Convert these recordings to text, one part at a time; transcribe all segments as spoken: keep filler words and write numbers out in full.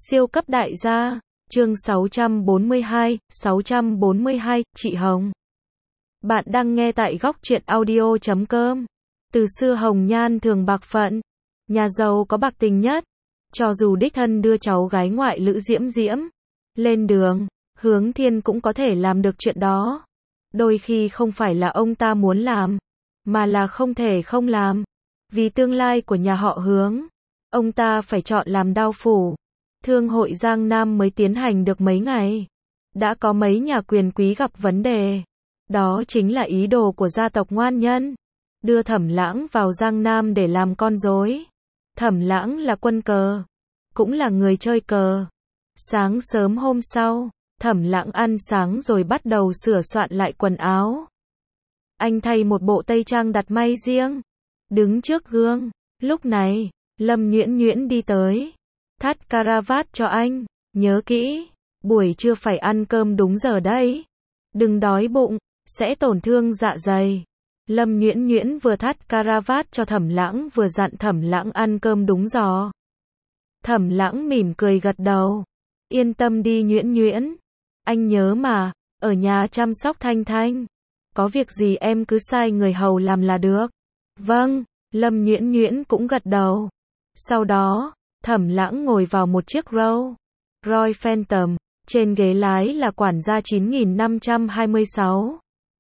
Siêu cấp đại gia, chương sáu trăm bốn mươi hai, sáu trăm bốn mươi hai, chị Hồng. Bạn đang nghe tại góc truyện audio chấm com. Từ xưa Hồng Nhan thường bạc phận, nhà giàu có bạc tình nhất. Cho dù đích thân đưa cháu gái ngoại Lữ Diễm Diễm lên đường, Hướng Thiên cũng có thể làm được chuyện đó. Đôi khi không phải là ông ta muốn làm, mà là không thể không làm. Vì tương lai của nhà họ Hướng, ông ta phải chọn làm đao phủ. Thương hội Giang Nam mới tiến hành được mấy ngày, đã có mấy nhà quyền quý gặp vấn đề. Đó chính là ý đồ của gia tộc Ngoan Nhân, đưa Thẩm Lãng vào Giang Nam để làm con rối. Thẩm Lãng là quân cờ, cũng là người chơi cờ. Sáng sớm hôm sau, Thẩm Lãng ăn sáng rồi bắt đầu sửa soạn lại quần áo. Anh thay một bộ tây trang đặt may riêng, đứng trước gương. Lúc này, Lâm Nhuyễn Nhuyễn đi tới, thắt caravat cho anh. Nhớ kỹ, buổi trưa phải ăn cơm đúng giờ đấy. Đừng đói bụng, sẽ tổn thương dạ dày. Lâm Nhuyễn Nhuyễn vừa thắt caravat cho Thẩm Lãng vừa dặn Thẩm Lãng ăn cơm đúng giờ. Thẩm Lãng mỉm cười gật đầu. Yên tâm đi Nhuyễn Nhuyễn, anh nhớ mà, ở nhà chăm sóc Thanh Thanh. Có việc gì em cứ sai người hầu làm là được. Vâng, Lâm Nhuyễn Nhuyễn cũng gật đầu. Sau đó, Thẩm Lãng ngồi vào một chiếc Rolls Royce Phantom, trên ghế lái là quản gia chín nghìn năm trăm hai mươi sáu.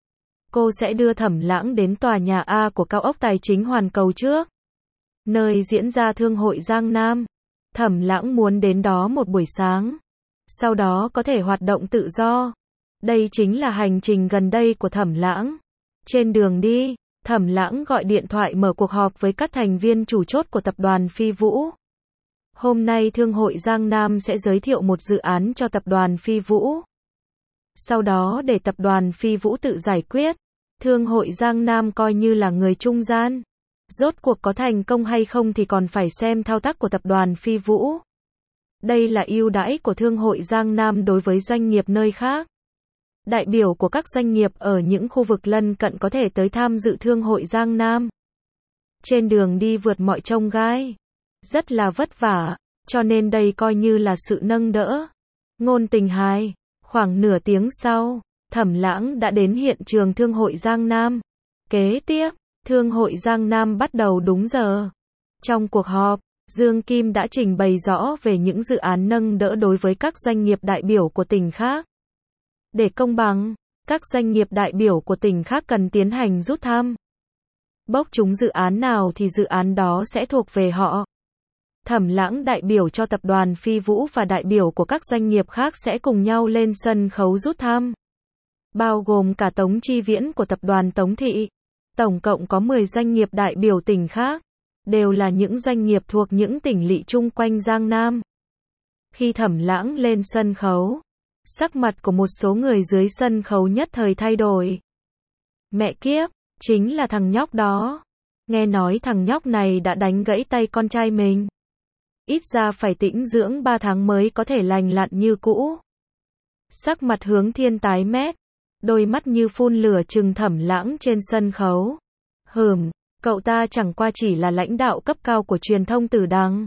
Cô sẽ đưa Thẩm Lãng đến tòa nhà A của cao ốc tài chính Hoàn Cầu trước, nơi diễn ra Thương hội Giang Nam. Thẩm Lãng muốn đến đó một buổi sáng, sau đó có thể hoạt động tự do. Đây chính là hành trình gần đây của Thẩm Lãng. Trên đường đi, Thẩm Lãng gọi điện thoại mở cuộc họp với các thành viên chủ chốt của tập đoàn Phi Vũ. Hôm nay Thương hội Giang Nam sẽ giới thiệu một dự án cho tập đoàn Phi Vũ. Sau đó để tập đoàn Phi Vũ tự giải quyết. Thương hội Giang Nam coi như là người trung gian. Rốt cuộc có thành công hay không thì còn phải xem thao tác của tập đoàn Phi Vũ. Đây là ưu đãi của Thương hội Giang Nam đối với doanh nghiệp nơi khác. Đại biểu của các doanh nghiệp ở những khu vực lân cận có thể tới tham dự Thương hội Giang Nam. Trên đường đi vượt mọi chông gai, rất là vất vả, cho nên đây coi như là sự nâng đỡ. Ngôn tình hài, khoảng nửa tiếng sau, Thẩm Lãng đã đến hiện trường Thương hội Giang Nam. Kế tiếp, Thương hội Giang Nam bắt đầu đúng giờ. Trong cuộc họp, Dương Kim đã trình bày rõ về những dự án nâng đỡ đối với các doanh nghiệp đại biểu của tỉnh khác. Để công bằng, các doanh nghiệp đại biểu của tỉnh khác cần tiến hành rút thăm. Bốc trúng dự án nào thì dự án đó sẽ thuộc về họ. Thẩm Lãng đại biểu cho tập đoàn Phi Vũ và đại biểu của các doanh nghiệp khác sẽ cùng nhau lên sân khấu rút thăm. Bao gồm cả Tống Chi Viễn của tập đoàn Tống Thị. Tổng cộng có mười doanh nghiệp đại biểu tỉnh khác. Đều là những doanh nghiệp thuộc những tỉnh lỵ chung quanh Giang Nam. Khi Thẩm Lãng lên sân khấu, sắc mặt của một số người dưới sân khấu nhất thời thay đổi. Mẹ kiếp, chính là thằng nhóc đó. Nghe nói thằng nhóc này đã đánh gãy tay con trai mình. Ít ra phải tĩnh dưỡng ba tháng mới có thể lành lặn như cũ. Sắc mặt Hướng Thiên tái mét, đôi mắt như phun lửa trừng Thẩm Lãng trên sân khấu. Hừm, cậu ta chẳng qua chỉ là lãnh đạo cấp cao của truyền thông Tử Đằng.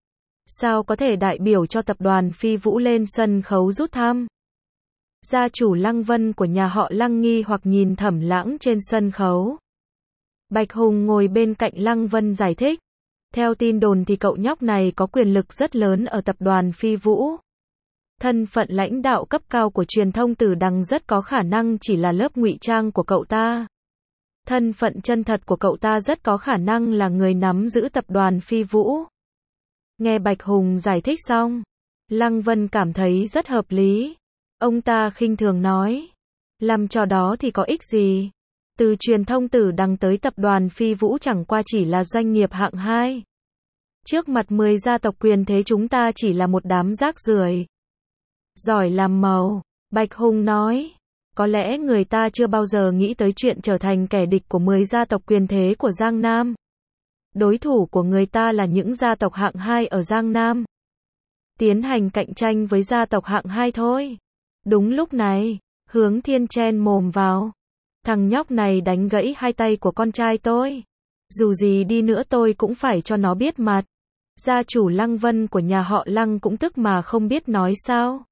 Sao có thể đại biểu cho tập đoàn Phi Vũ lên sân khấu rút thăm? Gia chủ Lăng Vân của nhà họ Lăng nghi hoặc nhìn Thẩm Lãng trên sân khấu. Bạch Hùng ngồi bên cạnh Lăng Vân giải thích. Theo tin đồn thì cậu nhóc này có quyền lực rất lớn ở tập đoàn Phi Vũ. Thân phận lãnh đạo cấp cao của truyền thông Tử Đằng rất có khả năng chỉ là lớp ngụy trang của cậu ta. Thân phận chân thật của cậu ta rất có khả năng là người nắm giữ tập đoàn Phi Vũ. Nghe Bạch Hùng giải thích xong, Lăng Vân cảm thấy rất hợp lý. Ông ta khinh thường nói, làm trò đó thì có ích gì? Từ truyền thông Tử Đằng tới tập đoàn Phi Vũ chẳng qua chỉ là doanh nghiệp hạng hai. Trước mặt mười gia tộc quyền thế chúng ta chỉ là một đám rác rưởi. Giỏi làm màu, Bạch Hùng nói. Có lẽ người ta chưa bao giờ nghĩ tới chuyện trở thành kẻ địch của mười gia tộc quyền thế của Giang Nam. Đối thủ của người ta là những gia tộc hạng hai ở Giang Nam. Tiến hành cạnh tranh với gia tộc hạng hai thôi. Đúng lúc này, Hướng Thiên chen mồm vào. Thằng nhóc này đánh gãy hai tay của con trai tôi. Dù gì đi nữa tôi cũng phải cho nó biết mặt. Gia chủ Lăng Vân của nhà họ Lăng cũng tức mà không biết nói sao.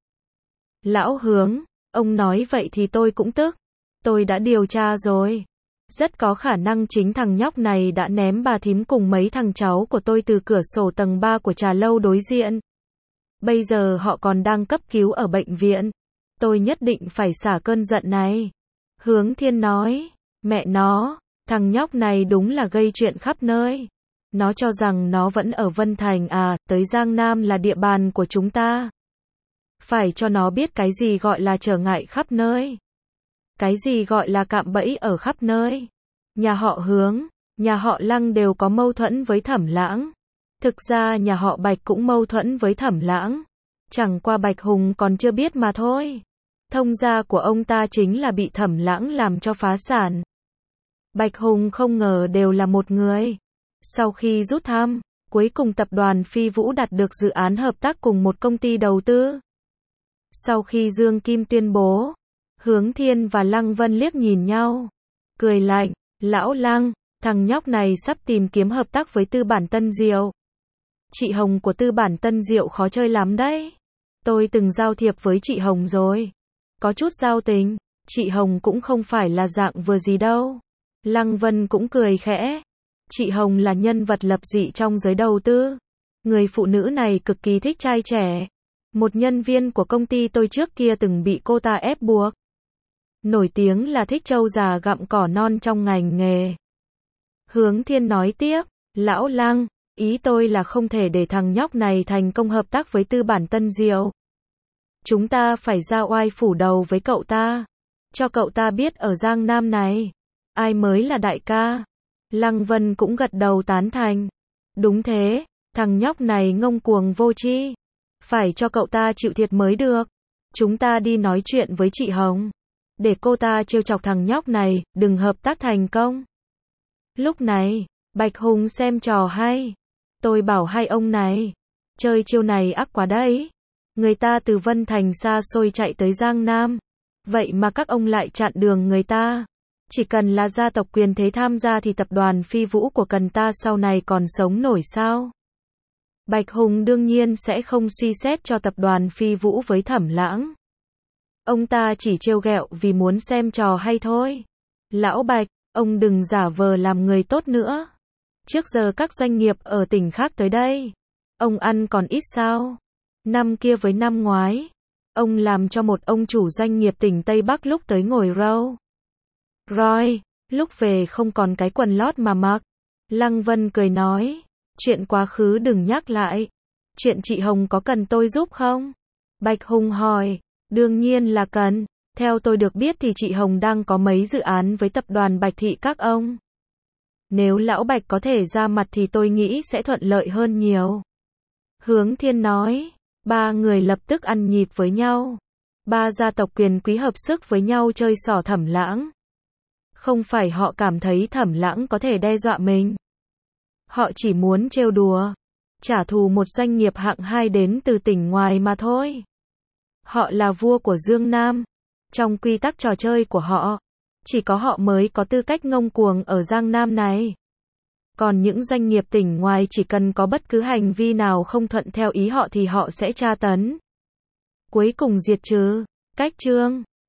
Lão Hướng, ông nói vậy thì tôi cũng tức. Tôi đã điều tra rồi. Rất có khả năng chính thằng nhóc này đã ném bà thím cùng mấy thằng cháu của tôi từ cửa sổ tầng ba của trà lâu đối diện. Bây giờ họ còn đang cấp cứu ở bệnh viện. Tôi nhất định phải xả cơn giận này. Hướng Thiên nói, mẹ nó, thằng nhóc này đúng là gây chuyện khắp nơi. Nó cho rằng nó vẫn ở Vân Thành à, tới Giang Nam là địa bàn của chúng ta. Phải cho nó biết cái gì gọi là trở ngại khắp nơi. Cái gì gọi là cạm bẫy ở khắp nơi. Nhà họ Hướng, nhà họ Lăng đều có mâu thuẫn với Thẩm Lãng. Thực ra nhà họ Bạch cũng mâu thuẫn với Thẩm Lãng. Chẳng qua Bạch Hùng còn chưa biết mà thôi. Thông gia của ông ta chính là bị Thẩm Lãng làm cho phá sản. Bạch Hùng không ngờ đều là một người. Sau khi rút thăm, cuối cùng tập đoàn Phi Vũ đạt được dự án hợp tác cùng một công ty đầu tư. Sau khi Dương Kim tuyên bố, Hướng Thiên và Lăng Vân liếc nhìn nhau, cười lạnh, lão Lăng, thằng nhóc này sắp tìm kiếm hợp tác với tư bản Tân Diệu. Chị Hồng của tư bản Tân Diệu khó chơi lắm đấy. Tôi từng giao thiệp với chị Hồng rồi. Có chút giao tình, chị Hồng cũng không phải là dạng vừa gì đâu. Lăng Vân cũng cười khẽ. Chị Hồng là nhân vật lập dị trong giới đầu tư. Người phụ nữ này cực kỳ thích trai trẻ. Một nhân viên của công ty tôi trước kia từng bị cô ta ép buộc. Nổi tiếng là thích trâu già gặm cỏ non trong ngành nghề. Hướng Thiên nói tiếp, lão Lăng, ý tôi là không thể để thằng nhóc này thành công hợp tác với tư bản Tân Diệu. Chúng ta phải ra oai phủ đầu với cậu ta. Cho cậu ta biết ở Giang Nam này, ai mới là đại ca. Lăng Vân cũng gật đầu tán thành. Đúng thế, thằng nhóc này ngông cuồng vô tri. Phải cho cậu ta chịu thiệt mới được. Chúng ta đi nói chuyện với chị Hồng. Để cô ta trêu chọc thằng nhóc này, đừng hợp tác thành công. Lúc này, Bạch Hùng xem trò hay. Tôi bảo hai ông này, chơi chiêu này ác quá đấy. Người ta từ Vân Thành xa xôi chạy tới Giang Nam. Vậy mà các ông lại chặn đường người ta. Chỉ cần là gia tộc quyền thế tham gia thì tập đoàn Phi Vũ của cần ta sau này còn sống nổi sao? Bạch Hùng đương nhiên sẽ không suy xét cho tập đoàn Phi Vũ với Thẩm Lãng. Ông ta chỉ trêu ghẹo vì muốn xem trò hay thôi. Lão Bạch, ông đừng giả vờ làm người tốt nữa. Trước giờ các doanh nghiệp ở tỉnh khác tới đây, ông ăn còn ít sao? Năm kia với năm ngoái, ông làm cho một ông chủ doanh nghiệp tỉnh Tây Bắc lúc tới ngồi râu rồi, lúc về không còn cái quần lót mà mặc. Lăng Vân cười nói, chuyện quá khứ đừng nhắc lại. Chuyện chị Hồng có cần tôi giúp không? Bạch Hùng hỏi, đương nhiên là cần. Theo tôi được biết thì chị Hồng đang có mấy dự án với tập đoàn Bạch Thị các ông. Nếu lão Bạch có thể ra mặt thì tôi nghĩ sẽ thuận lợi hơn nhiều. Hướng Thiên nói, ba người lập tức ăn nhịp với nhau. Ba gia tộc quyền quý hợp sức với nhau chơi xỏ Thẩm Lãng. Không phải họ cảm thấy Thẩm Lãng có thể đe dọa mình. Họ chỉ muốn trêu đùa, trả thù một doanh nghiệp hạng hai đến từ tỉnh ngoài mà thôi. Họ là vua của Dương Nam. Trong quy tắc trò chơi của họ, chỉ có họ mới có tư cách ngông cuồng ở Giang Nam này. Còn những doanh nghiệp tỉnh ngoài chỉ cần có bất cứ hành vi nào không thuận theo ý họ thì họ sẽ tra tấn. Cuối cùng diệt trừ. Cách chương